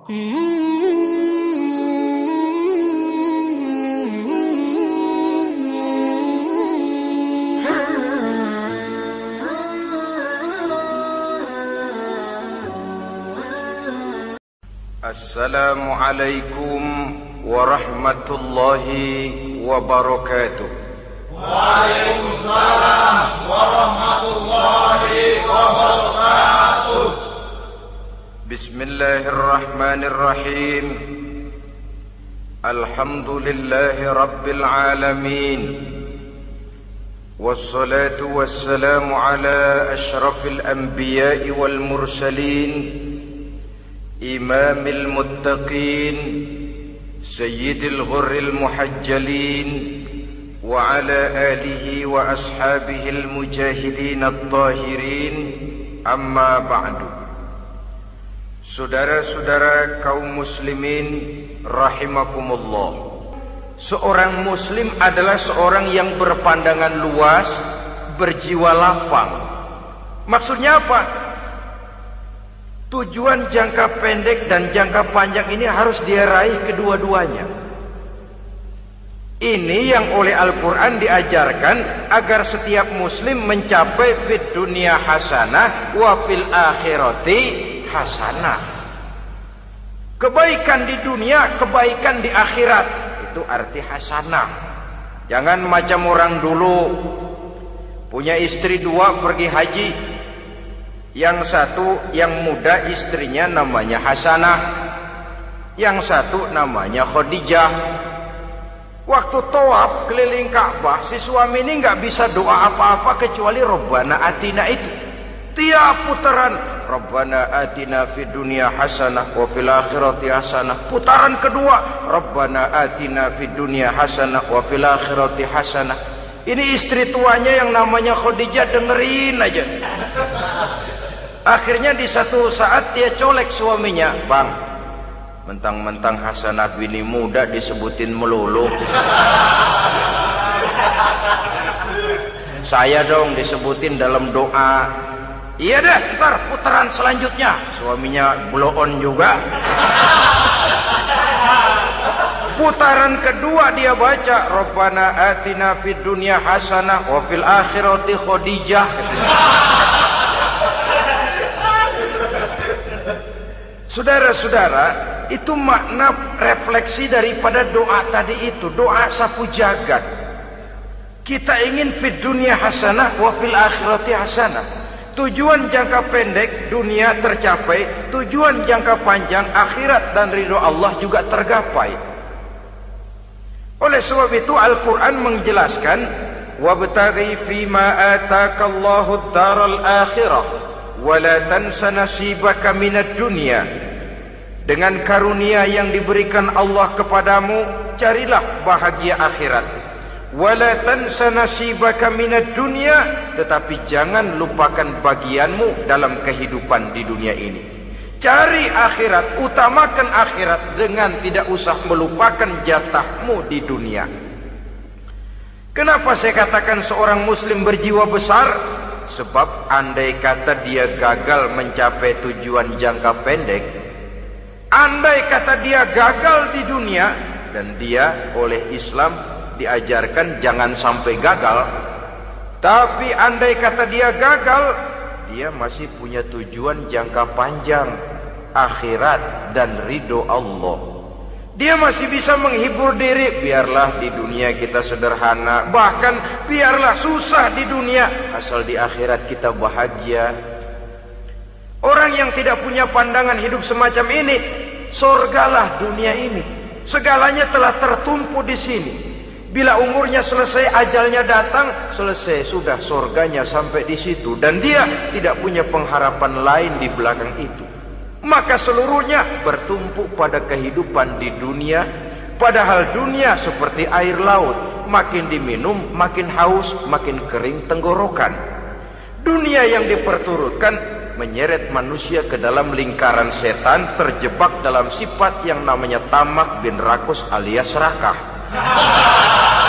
Assalamualaikum warahmatullahi wabarakatuh. Waalaikumsalam warahmatullahi wabarakatuh. Bismillahirrahmanirrahim. Alhamdulillahi rabbil alamin. Wassalatu wassalamu ala ashrafil anbiya'i wal mursalin, imamil muttaqin, sayyidil ghurril muhajjalin, wa ala alihi wa ashabihil mujahidin at-tahirin, amma ba'du. Saudara-saudara kaum muslimin rahimakumullah, seorang muslim adalah seorang yang berpandangan luas, berjiwa lapang. Maksudnya apa? Tujuan jangka pendek dan jangka panjang ini harus dia raih kedua-duanya. Ini yang oleh Al-Quran diajarkan agar setiap muslim mencapai fid dunya hasanah wa fil akhirati hasanah. Kebaikan di dunia, kebaikan di akhirat, itu arti hasanah. Jangan macam orang dulu, punya istri dua pergi haji. Yang satu yang muda istrinya namanya Hasanah, yang satu namanya Khadijah. Waktu tawaf keliling Ka'bah, si suami ini nggak bisa doa apa-apa kecuali Rabbana Atina itu. Tiap putaran Rabbana Atina fid dunya hasanah wa fil akhirati hasanah. Putaran kedua Rabbana Atina fid dunya hasanah wa fil akhirati hasanah. Ini istri tuanya yang namanya Khadijah dengerin aja. Akhirnya di satu saat dia colek suaminya, "Bang, mentang-mentang Hasanah bini muda disebutin melulu. Saya dong disebutin dalam doa." "Iya dah, ntar putaran selanjutnya." Suaminya blow on juga. Putaran kedua dia baca Rabbana Atina fid dunya hasanah wa fil akhirati Khadijah. Saudara-saudara, itu makna refleksi daripada doa tadi itu, doa sapu jagat. Kita ingin fid dunya hasanah wa fil akhirati hasanah. Tujuan jangka pendek dunia tercapai, tujuan jangka panjang akhirat dan ridho Allah juga tergapai. Oleh sebab itu Al-Quran menjelaskan, wabtaghi fima atakallahu ad-daral akhirah wala tansa nasibaka minad dunya. Dengan karunia yang diberikan Allah kepadamu, carilah bahagia akhirat. Wala tansa nasibaka minad dunya, tetapi jangan lupakan bagianmu dalam kehidupan di dunia ini. Cari akhirat, utamakan akhirat dengan tidak usah melupakan jatahmu di dunia. Kenapa saya katakan seorang muslim berjiwa besar? Sebab andai kata dia gagal mencapai tujuan jangka pendek, andai kata dia gagal di dunia, dan dia oleh Islam diajarkan jangan sampai gagal, tapi andai kata dia gagal, dia masih punya tujuan jangka panjang, akhirat dan ridho Allah. Dia masih bisa menghibur diri, biarlah di dunia kita sederhana, bahkan biarlah susah di dunia, asal di akhirat kita bahagia. Orang yang tidak punya pandangan hidup semacam ini, surgalah dunia ini, segalanya telah tertumpu di sini. Bila umurnya selesai, ajalnya datang, selesai sudah surganya sampai di situ, dan dia tidak punya pengharapan lain di belakang itu. Maka seluruhnya bertumpu pada kehidupan di dunia. Padahal dunia seperti air laut, makin diminum makin haus, makin kering tenggorokan. Dunia yang diperturutkan menyeret manusia ke dalam lingkaran setan, terjebak dalam sifat yang namanya tamak bin rakus alias serakah.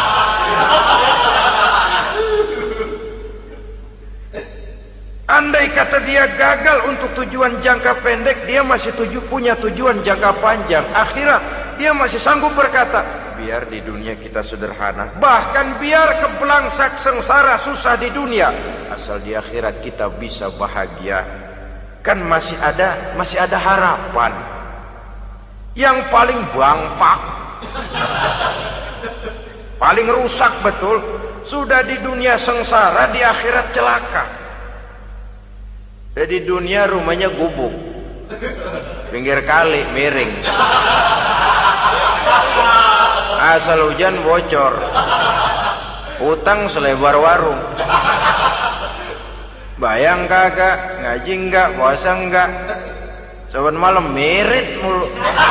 Andai andai kata dia gagal untuk tujuan jangka pendek, dia masih punya tujuan jangka panjang, akhirat. Dia masih sanggup berkata, biar di dunia kita sederhana, bahkan biar kebelangsak sengsara susah di dunia, asal di akhirat kita bisa bahagia. Kan masih ada harapan. Yang paling bangpak, paling rusak betul, sudah di dunia sengsara, di akhirat celaka. Jadi dunia rumahnya gubuk, pinggir kali miring, asal hujan bocor, utang selebar warung. Bayang kagak, ngaji enggak, puasa enggak, saban malam merit mulu.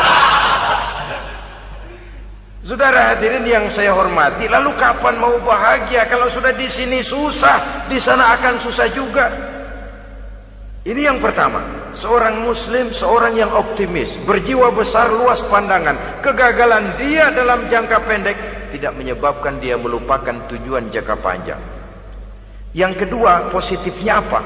Saudara hadirin yang saya hormati, lalu kapan mau bahagia kalau sudah di sini susah, di sana akan susah juga. Ini yang pertama, seorang muslim, seorang yang optimis, berjiwa besar, luas pandangan. Kegagalan dia dalam jangka pendek tidak menyebabkan dia melupakan tujuan jangka panjang. Yang kedua, positifnya apa?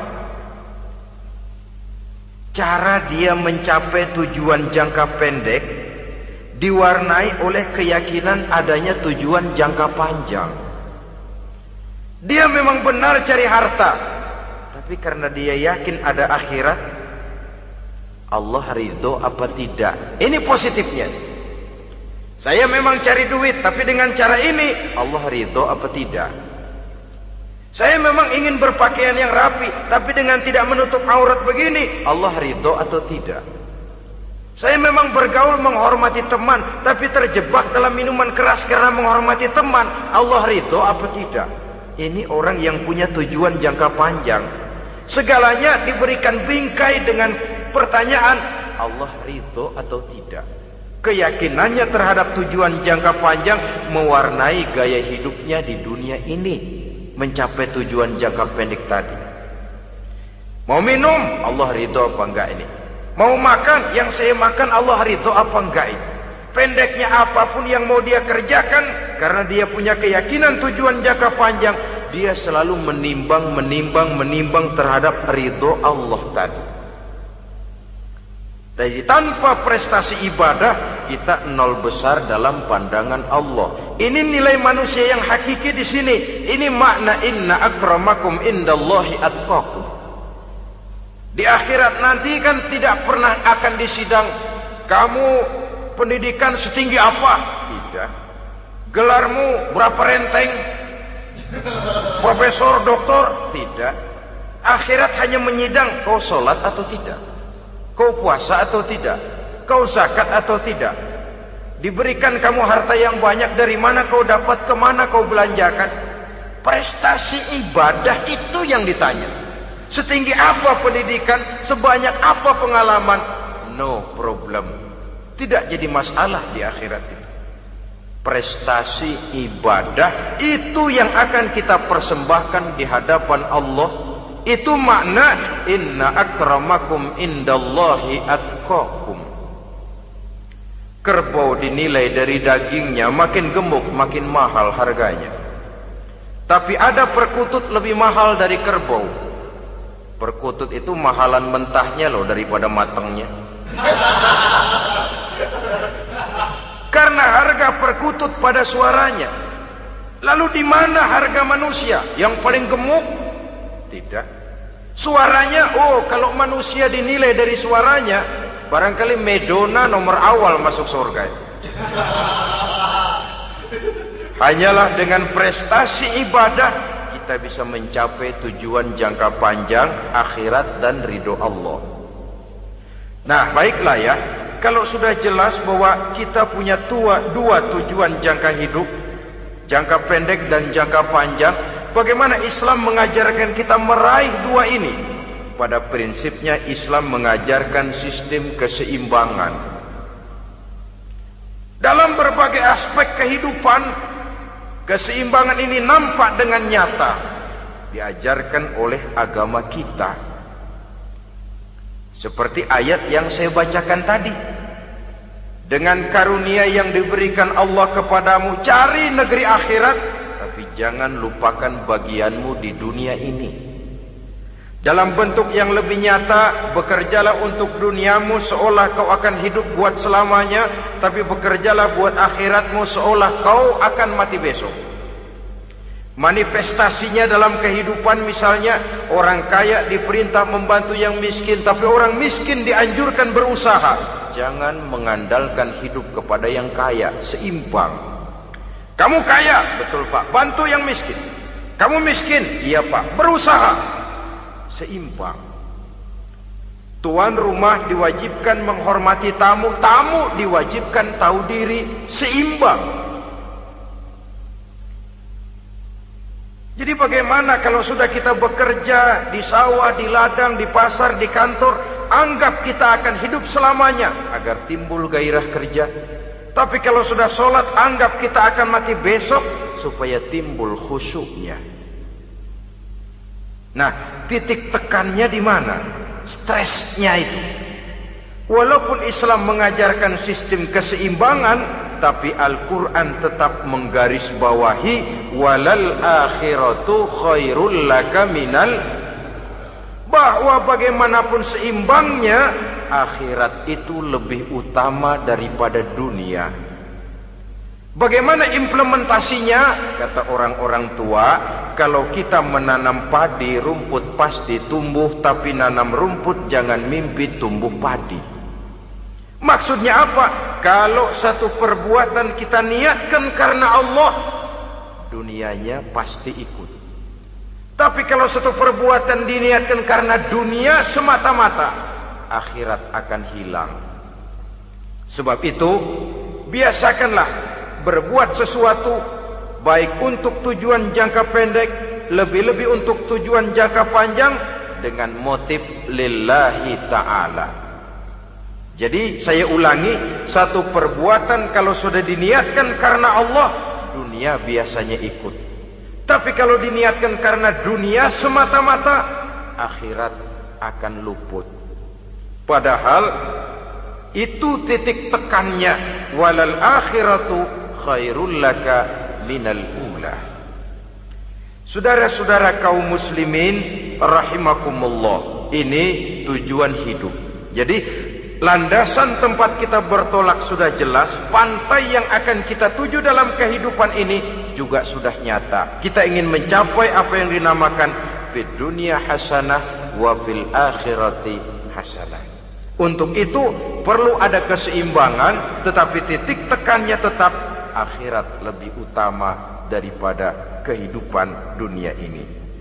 Cara dia mencapai tujuan jangka pendek diwarnai oleh keyakinan adanya tujuan jangka panjang. Dia memang benar cari harta, tapi karena dia yakin ada akhirat, Allah ridho apa tidak. Ini positifnya. Saya memang cari duit, tapi dengan cara ini Allah ridho apa tidak. Saya memang ingin berpakaian yang rapi, tapi dengan tidak menutup aurat begini, Allah ridho atau tidak. Saya memang bergaul menghormati teman, tapi terjebak dalam minuman keras karena menghormati teman, Allah ridho apa tidak. Ini orang yang punya tujuan jangka panjang. Segalanya diberikan bingkai dengan pertanyaan, Allah ridho atau tidak. Keyakinannya terhadap tujuan jangka panjang mewarnai gaya hidupnya di dunia ini, mencapai tujuan jangka pendek tadi. Mau minum, Allah ridho apa enggak ini? Mau makan, yang saya makan Allah ridho apa enggak ini? Pendeknya apapun yang mau dia kerjakan, karena dia punya keyakinan tujuan jangka panjang, dia selalu menimbang terhadap ridho Allah tadi. Jadi tanpa prestasi ibadah, kita nol besar dalam pandangan Allah. Ini nilai manusia yang hakiki di sini. Ini makna inna akramakum indallahi atqakum. Di akhirat nanti kan tidak pernah akan disidang, kamu pendidikan setinggi apa? Tidak. Gelarmu berapa renteng? Profesor, doktor? Tidak. Akhirat hanya menyidang, kau sholat atau tidak, kau puasa atau tidak, kau zakat atau tidak. Diberikan kamu harta yang banyak, dari mana kau dapat, kemana kau belanjakan. Prestasi ibadah itu yang ditanya. Setinggi apa pendidikan, sebanyak apa pengalaman, no problem. Tidak jadi masalah di akhirat itu. Prestasi ibadah itu yang akan kita persembahkan di hadapan Allah. Itu makna inna akramakum indallahi atqakum. Kerbau dinilai dari dagingnya, makin gemuk makin mahal harganya. Tapi ada perkutut lebih mahal dari kerbau. Perkutut itu mahalan mentahnya loh daripada matangnya. Karena harga perkutut pada suaranya. Lalu di mana harga manusia yang paling gemuk? Tidak. Suaranya, oh kalau manusia dinilai dari suaranya, barangkali Madonna nomor awal masuk surga. Hanyalah dengan prestasi ibadah kita bisa mencapai tujuan jangka panjang, akhirat dan ridho Allah. Nah, baiklah ya. Kalau sudah jelas bahwa kita punya dua tujuan jangka hidup, jangka pendek dan jangka panjang, bagaimana Islam mengajarkan kita meraih dua ini? Pada prinsipnya Islam mengajarkan sistem keseimbangan. Dalam berbagai aspek kehidupan, keseimbangan ini nampak dengan nyata diajarkan oleh agama kita. Seperti ayat yang saya bacakan tadi. Dengan karunia yang diberikan Allah kepadamu, cari negeri akhirat, tapi jangan lupakan bagianmu di dunia ini. Dalam bentuk yang lebih nyata, bekerjalah untuk duniamu seolah kau akan hidup buat selamanya, tapi bekerjalah buat akhiratmu seolah kau akan mati besok. Manifestasinya dalam kehidupan, misalnya orang kaya diperintah membantu yang miskin, tapi orang miskin dianjurkan berusaha. Jangan mengandalkan hidup kepada yang kaya, seimbang. Kamu kaya, betul Pak, bantu yang miskin. Kamu miskin, iya Pak, berusaha. Seimbang. Tuan rumah diwajibkan menghormati tamu, tamu diwajibkan tahu diri, seimbang. Jadi bagaimana kalau sudah kita bekerja di sawah, di ladang, di pasar, di kantor, anggap kita akan hidup selamanya agar timbul gairah kerja. Tapi kalau sudah sholat, anggap kita akan mati besok supaya timbul khusyuknya. Nah, titik tekannya di mana? Stresnya itu. Walaupun Islam mengajarkan sistem keseimbangan, tapi Al-Quran tetap menggarisbawahi walal akhiratu khairul laka minal, bahwa bagaimanapun seimbangnya, akhirat itu lebih utama daripada dunia. Bagaimana implementasinya? Kata orang-orang tua, kalau kita menanam padi, rumput pasti tumbuh, tapi nanam rumput jangan mimpi tumbuh padi. Maksudnya apa? Kalau satu perbuatan kita niatkan karena Allah, dunianya pasti ikut. Tapi kalau satu perbuatan diniatkan karena dunia semata-mata, akhirat akan hilang. Sebab itu, biasakanlah berbuat sesuatu, baik untuk tujuan jangka pendek, lebih-lebih untuk tujuan jangka panjang, dengan motif lillahi ta'ala. Jadi saya ulangi, satu perbuatan kalau sudah diniatkan karena Allah, dunia biasanya ikut. Tapi kalau diniatkan karena dunia semata-mata, akhirat akan luput. Padahal itu titik tekannya, walal akhiratu khairul laka minal ula. Saudara-saudara kaum muslimin rahimakumullah, ini tujuan hidup. Jadi landasan tempat kita bertolak sudah jelas, pantai yang akan kita tuju dalam kehidupan ini juga sudah nyata. Kita ingin mencapai apa yang dinamakan fid dunya hasanah wa fil akhirati hasanah. Untuk itu perlu ada keseimbangan, tetapi titik tekannya tetap akhirat lebih utama daripada kehidupan dunia ini.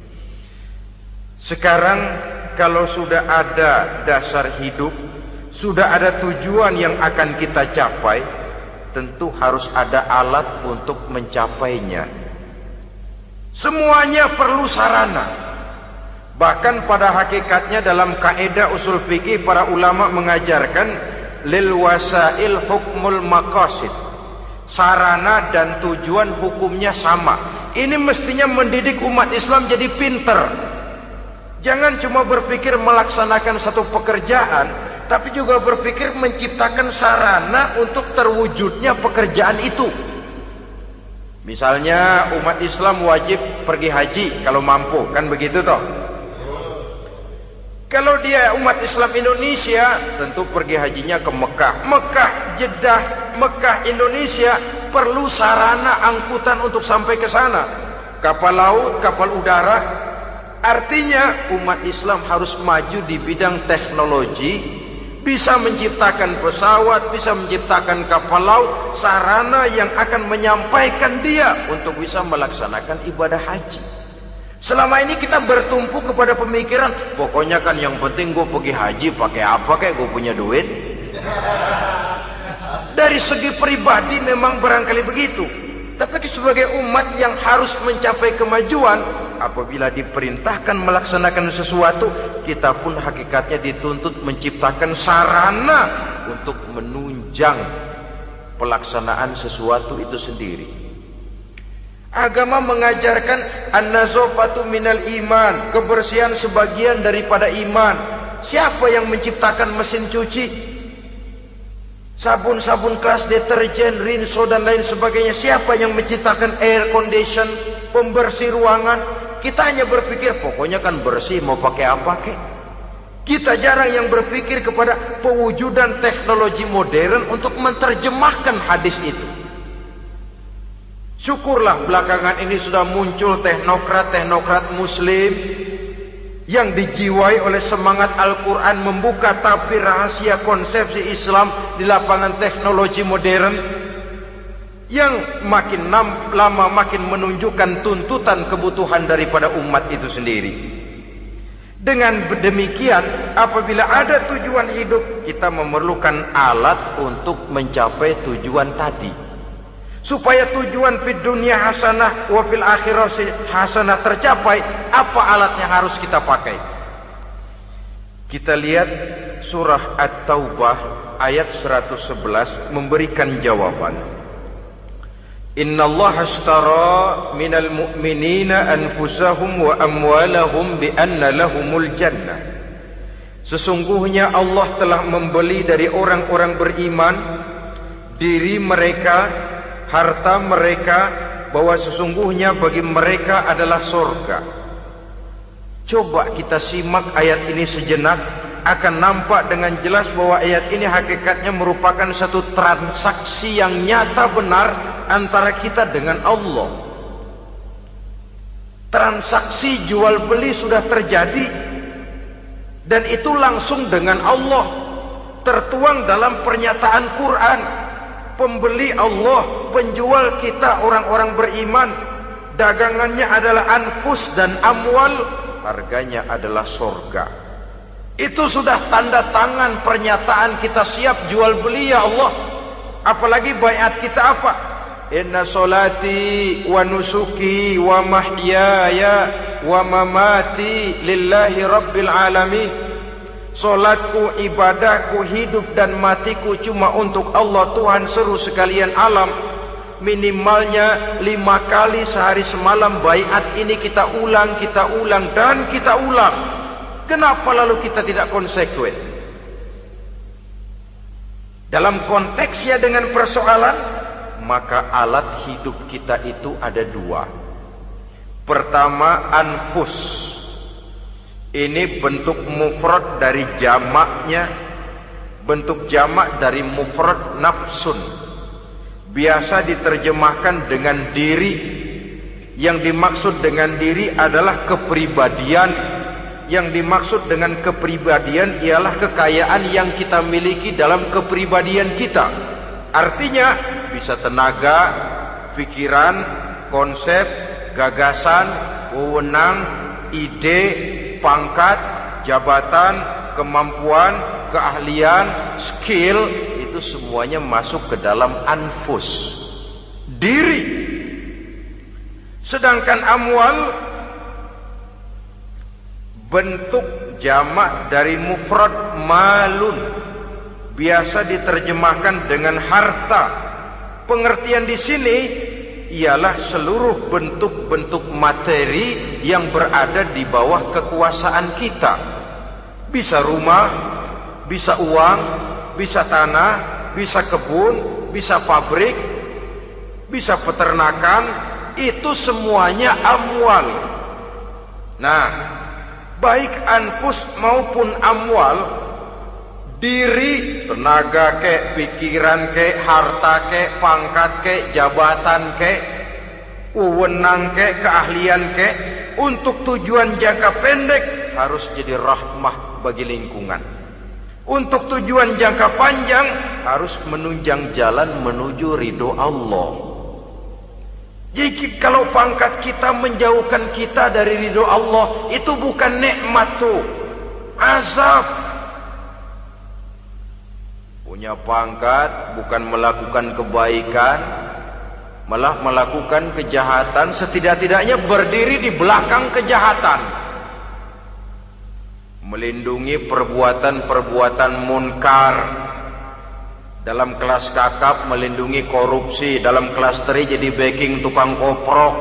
Sekarang kalau sudah ada dasar hidup, sudah ada tujuan yang akan kita capai, tentu harus ada alat untuk mencapainya. Semuanya perlu sarana. Bahkan pada hakikatnya dalam kaidah usul fikih para ulama mengajarkan lil wasail hukmul maqasid. Sarana dan tujuan hukumnya sama. Ini mestinya mendidik umat Islam jadi pinter. Jangan cuma berpikir melaksanakan satu pekerjaan, tapi juga berpikir menciptakan sarana untuk terwujudnya pekerjaan itu. Misalnya umat Islam wajib pergi haji kalau mampu, kan begitu toh? Kalau dia umat Islam Indonesia, tentu pergi hajinya ke Mekah. Mekah, Jeddah, Mekah, Indonesia, perlu sarana angkutan untuk sampai ke sana. Kapal laut, kapal udara. Artinya umat Islam harus maju di bidang teknologi, bisa menciptakan pesawat, bisa menciptakan kapal laut, sarana yang akan menyampaikan dia untuk bisa melaksanakan ibadah haji. Selama ini kita bertumpu kepada pemikiran, pokoknya kan yang penting gue pergi haji pakai apa kayak gue punya duit. Dari segi pribadi memang barangkali begitu. Tapi sebagai umat yang harus mencapai kemajuan, apabila diperintahkan melaksanakan sesuatu, kita pun hakikatnya dituntut menciptakan sarana untuk menunjang pelaksanaan sesuatu itu sendiri. Agama mengajarkan an-nazafatu minal iman, kebersihan sebagian daripada iman. Siapa yang menciptakan mesin cuci, sabun-sabun keras, deterjen, rinso dan lain sebagainya? Siapa yang menciptakan air condition, pembersih ruangan? Kita hanya berpikir pokoknya kan bersih, mau pakai apa kek. Kita jarang yang berpikir kepada pewujudan teknologi modern untuk menerjemahkan hadis itu. Syukurlah belakangan ini sudah muncul teknokrat-teknokrat muslim yang dijiwai oleh semangat Al-Quran membuka tabir rahasia konsepsi Islam di lapangan teknologi modern yang makin lama makin menunjukkan tuntutan kebutuhan daripada umat itu sendiri. Dengan demikian, apabila ada tujuan hidup, kita memerlukan alat untuk mencapai tujuan tadi. Supaya tujuan fid dunya hasanah wa fil akhirati hasanah tercapai, apa alat yang harus kita pakai? Kita lihat surah At-Taubah ayat 111 memberikan jawaban. Innallaha ashtara minal mu'minina anfusahum wa amwalahum bi anna lahumul jannah. Sesungguhnya Allah telah membeli dari orang-orang beriman diri mereka, harta mereka, bahwa sesungguhnya bagi mereka adalah surga. Coba kita simak ayat ini sejenak, akan nampak dengan jelas bahwa ayat ini hakikatnya merupakan satu transaksi yang nyata benar antara kita dengan Allah. Transaksi jual beli sudah terjadi, dan itu langsung dengan Allah, tertuang dalam pernyataan Quran. Pembeli Allah, penjual kita orang-orang beriman, dagangannya adalah anfus dan amwal, harganya adalah surga. Itu sudah tanda tangan pernyataan kita siap jual beli ya Allah. Apalagi baiat kita apa? Inna solati wa nusuki wa mahyaya wa mamati lillahi rabbil alamin. Solatku, ibadahku, hidup dan matiku cuma untuk Allah Tuhan seluruh sekalian alam. Minimalnya 5 kali sehari semalam baiat ini kita ulang dan kita ulang. Kenapa lalu kita tidak konsekuen? Dalam konteksnya dengan persoalan, maka alat hidup kita itu ada 2. Pertama, anfus. Ini bentuk mufrad dari jamaknya, bentuk jamak dari mufrad nafsun. Biasa diterjemahkan dengan diri. Yang dimaksud dengan diri adalah kepribadian. Yang dimaksud dengan kepribadian ialah kekayaan yang kita miliki dalam kepribadian kita. Artinya bisa tenaga, pikiran, konsep, gagasan, wewenang, ide, pangkat, jabatan, kemampuan, keahlian, skill, itu semuanya masuk ke dalam anfus, diri. Sedangkan amwal bentuk jamak dari mufrad malun, biasa diterjemahkan dengan harta. Pengertian di sini ialah seluruh bentuk-bentuk materi yang berada di bawah kekuasaan kita. Bisa rumah, bisa uang, bisa tanah, bisa kebun, bisa pabrik, bisa peternakan, itu semuanya amwal. Nah, baik anfus maupun amwal, diri, tenaga kek, pikiran kek, harta kek, pangkat kek, jabatan kek, wewenang kek, keahlian kek, untuk tujuan jangka pendek harus jadi rahmah bagi lingkungan. Untuk tujuan jangka panjang harus menunjang jalan menuju ridho Allah. Jadi kalau pangkat kita menjauhkan kita dari ridho Allah, itu bukan nikmat tuh, azab. Punya pangkat bukan melakukan kebaikan, malah melakukan kejahatan, setidak-tidaknya berdiri di belakang kejahatan, melindungi perbuatan-perbuatan munkar. Dalam kelas kakap melindungi korupsi, dalam kelas teri jadi backing tukang koprok.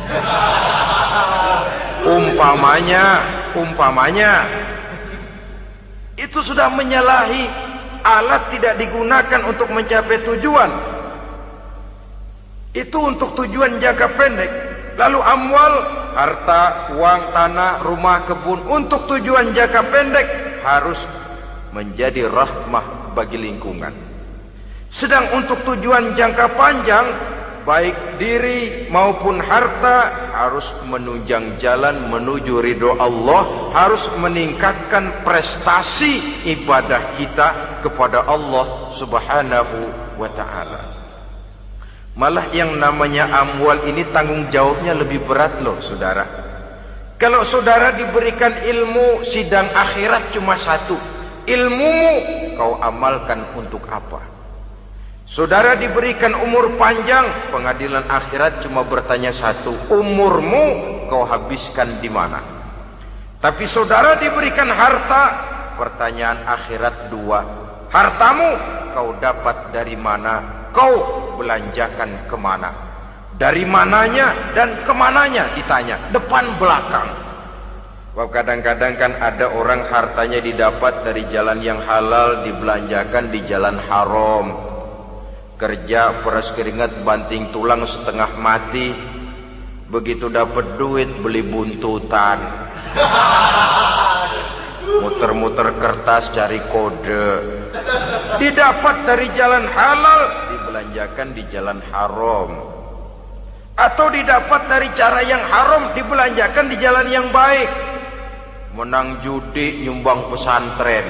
Umpamanya itu sudah menyalahi. Alat tidak digunakan untuk mencapai tujuan, itu untuk tujuan jangka pendek. Lalu amwal harta, uang, tanah, rumah, kebun untuk tujuan jangka pendek harus menjadi rahmah bagi lingkungan. Sedang untuk tujuan jangka panjang, baik diri maupun harta harus menunjang jalan menuju ridho Allah, harus meningkatkan prestasi ibadah kita kepada Allah Subhanahu wa ta'ala. Malah yang namanya amwal ini tanggung jawabnya lebih berat loh saudara. Kalau saudara diberikan ilmu, sidang akhirat cuma satu, ilmumu kau amalkan untuk apa? Saudara diberikan umur panjang, pengadilan akhirat cuma bertanya satu, umurmu kau habiskan di mana? Tapi saudara diberikan harta, pertanyaan akhirat dua, hartamu kau dapat dari mana? Kau belanjakan kemana? Dari mananya dan kemananya ditanya, depan belakang. Kadang-kadang kan ada orang hartanya didapat dari jalan yang halal, dibelanjakan di jalan haram. Kerja peras keringat banting tulang setengah mati, begitu dapat duit beli buntutan, muter-muter kertas cari kode. Didapat dari jalan halal, dibelanjakan di jalan haram. Atau didapat dari cara yang haram, dibelanjakan di jalan yang baik. Menang judi, nyumbang pesantren.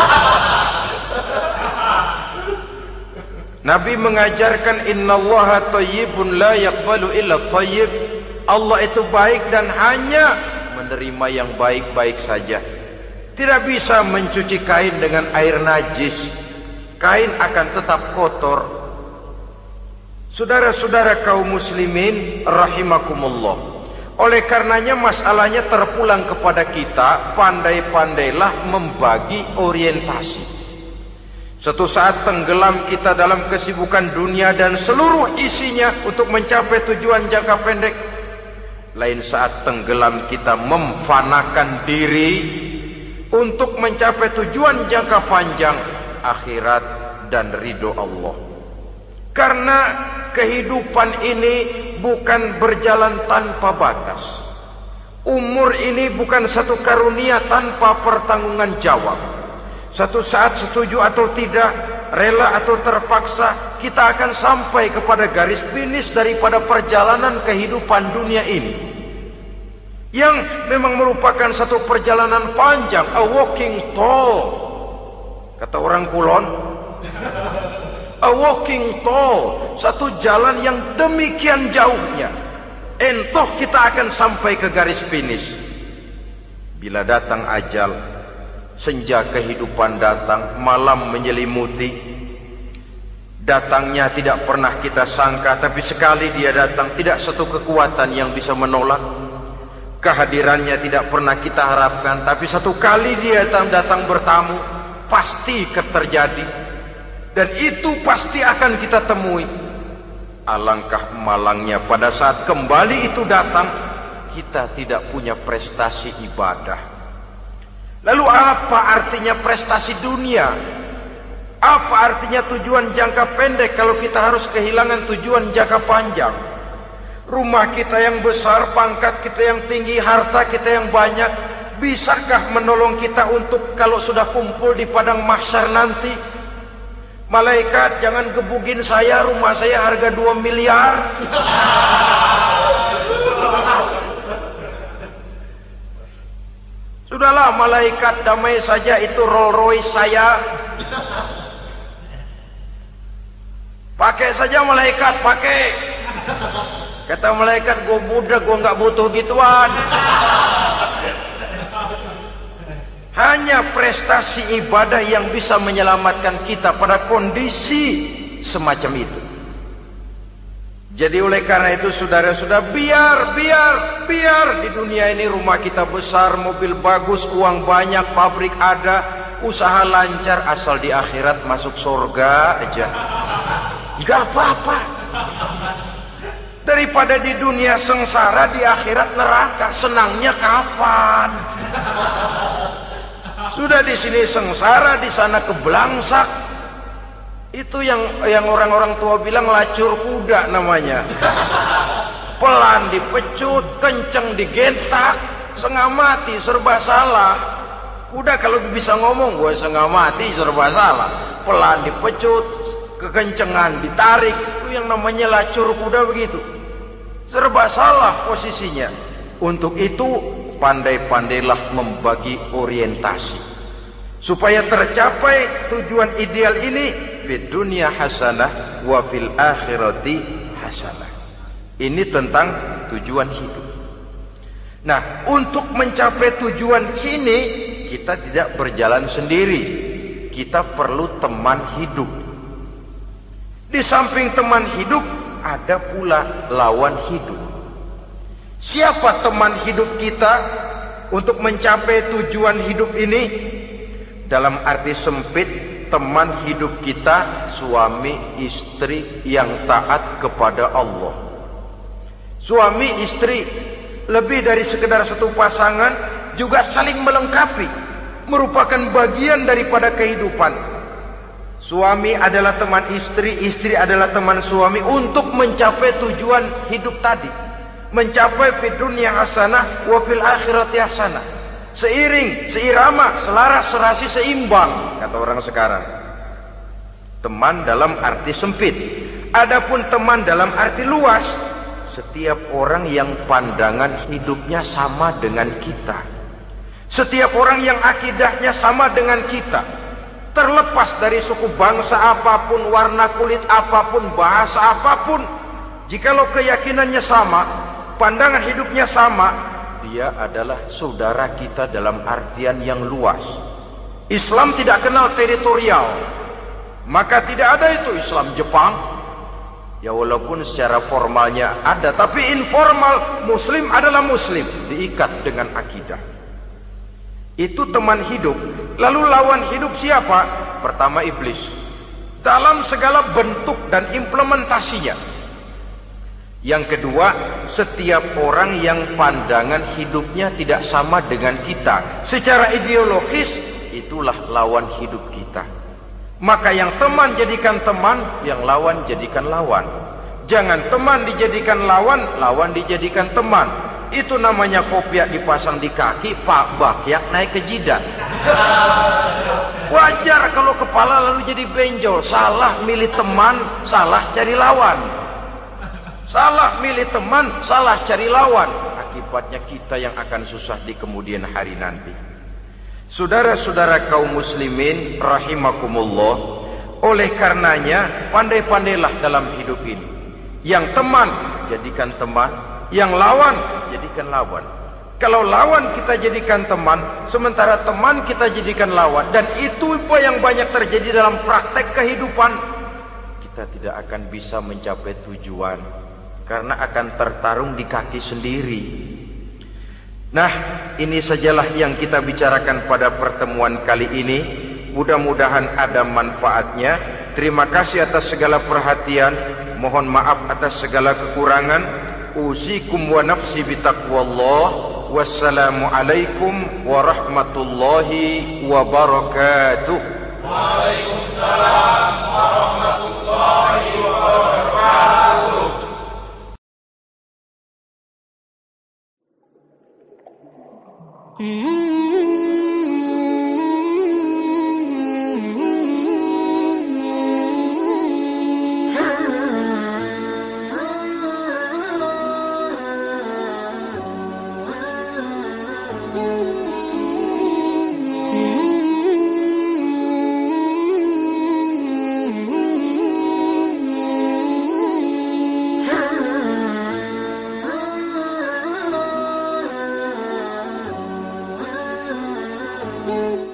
Nabi mengajarkan innallaha thayyibun la yaqbalu illa thayyib. Allah itu baik dan hanya menerima yang baik-baik saja. Tidak bisa mencuci kain dengan air najis. Kain akan tetap kotor. Saudara-saudara kaum muslimin rahimakumullah. Oleh karenanya masalahnya terpulang kepada kita, pandai-pandailah membagi orientasi. Suatu saat tenggelam kita dalam kesibukan dunia dan seluruh isinya untuk mencapai tujuan jangka pendek. Lain saat tenggelam kita memfanakan diri untuk mencapai tujuan jangka panjang, akhirat dan ridho Allah. Karena kehidupan ini bukan berjalan tanpa batas. Umur ini bukan satu karunia tanpa pertanggungan jawab. Satu saat setuju atau tidak, rela atau terpaksa, kita akan sampai kepada garis finish daripada perjalanan kehidupan dunia ini, yang memang merupakan satu perjalanan panjang, a walking tall. Kata orang Kulon, a walking tall, satu jalan yang demikian jauhnya. Entoh kita akan sampai ke garis finish. Bila datang ajal, senja kehidupan datang, malam menyelimuti. Datangnya tidak pernah kita sangka, tapi sekali dia datang, tidak satu kekuatan yang bisa menolak. Kehadirannya tidak pernah kita harapkan, tapi satu kali dia datang bertamu, pasti terjadi. Dan itu pasti akan kita temui. Alangkah malangnya pada saat kembali itu datang, kita tidak punya prestasi ibadah. Lalu apa artinya prestasi dunia? Apa artinya tujuan jangka pendek kalau kita harus kehilangan tujuan jangka panjang? Rumah kita yang besar, pangkat kita yang tinggi, harta kita yang banyak, bisakah menolong kita untuk kalau sudah kumpul di padang mahsyar nanti? Malaikat, jangan gebugin saya, rumah saya harga 2 miliar. Sudahlah malaikat, damai saja, itu Rolls Royce saya. Pakai saja malaikat, pakai. Kata malaikat, gue budak, gue gak butuh gituan. Hanya prestasi ibadah yang bisa menyelamatkan kita pada kondisi semacam itu. Jadi oleh karena itu saudara-saudara, biar di dunia ini rumah kita besar, mobil bagus, uang banyak, pabrik ada, usaha lancar, asal di akhirat masuk surga aja. Gak apa-apa. Daripada di dunia sengsara, di akhirat neraka, senangnya kapan? Sudah di sini sengsara, di sana kebelangsak. Itu yang orang-orang tua bilang lacur kuda namanya. pelan dipecut, kenceng digentak, setengah mati, serba salah. Kuda kalau bisa ngomong, gue setengah mati, serba salah. Pelan dipecut, kekencengan ditarik, itu yang namanya lacur kuda begitu. Serba salah posisinya. Untuk itu pandai-pandailah membagi orientasi supaya tercapai tujuan ideal ini, fid dunya hasanah wa fil akhirati hasanah. Ini tentang tujuan hidup. Nah, untuk mencapai tujuan ini kita tidak berjalan sendiri. Kita perlu teman hidup. Di samping teman hidup ada pula lawan hidup. Siapa teman hidup kita untuk mencapai tujuan hidup ini? Dalam arti sempit, teman hidup kita suami istri yang taat kepada Allah. Suami istri lebih dari sekedar satu pasangan, juga saling melengkapi, merupakan bagian daripada kehidupan. Suami adalah teman istri, istri adalah teman suami untuk mencapai tujuan hidup tadi, mencapai fid dunya hasanah wa fil akhirati hasanah. Seiring, seirama, selaras, serasi, seimbang, kata orang sekarang. Teman dalam arti sempit. Adapun teman dalam arti luas, setiap orang yang pandangan hidupnya sama dengan kita, setiap orang yang akidahnya sama dengan kita, terlepas dari suku bangsa apapun, warna kulit apapun, bahasa apapun, jikalau keyakinannya sama, pandangan hidupnya sama, dia adalah saudara kita dalam artian yang luas. Islam tidak kenal teritorial, maka tidak ada itu Islam Jepang. Ya walaupun secara formalnya ada, tapi informal Muslim adalah Muslim, diikat dengan akidah. Itu teman hidup. Lalu lawan hidup siapa? Pertama iblis, dalam segala bentuk dan implementasinya. Yang kedua, setiap orang yang pandangan hidupnya tidak sama dengan kita secara ideologis, itulah lawan hidup kita. Maka yang teman jadikan teman, yang lawan jadikan lawan. Jangan teman dijadikan lawan, lawan dijadikan teman. Itu namanya kopiah dipasang di kaki, pak bakyak naik ke jidat. Wajar kalau kepala lalu jadi benjol. Salah milih teman, salah cari lawan. Salah milih teman, salah cari lawan. Akibatnya kita yang akan susah di kemudian hari nanti. Saudara-saudara kaum muslimin rahimakumullah, oleh karenanya pandai-pandailah dalam hidup ini. Yang teman jadikan teman, yang lawan jadikan lawan. Kalau lawan kita jadikan teman, sementara teman kita jadikan lawan, dan itu apa yang banyak terjadi dalam praktek kehidupan, kita tidak akan bisa mencapai tujuan, karena akan tertarung di kaki sendiri. Nah, ini sajalah yang kita bicarakan pada pertemuan kali ini. Mudah-mudahan ada manfaatnya. Terima kasih atas segala perhatian. Mohon maaf atas segala kekurangan. Usikum wa nafsi bitaqwallah. Wassalamualaikum warahmatullahi wabarakatuh. Waalaikumsalam warahmatullahi wabarakatuh. Mm-hmm.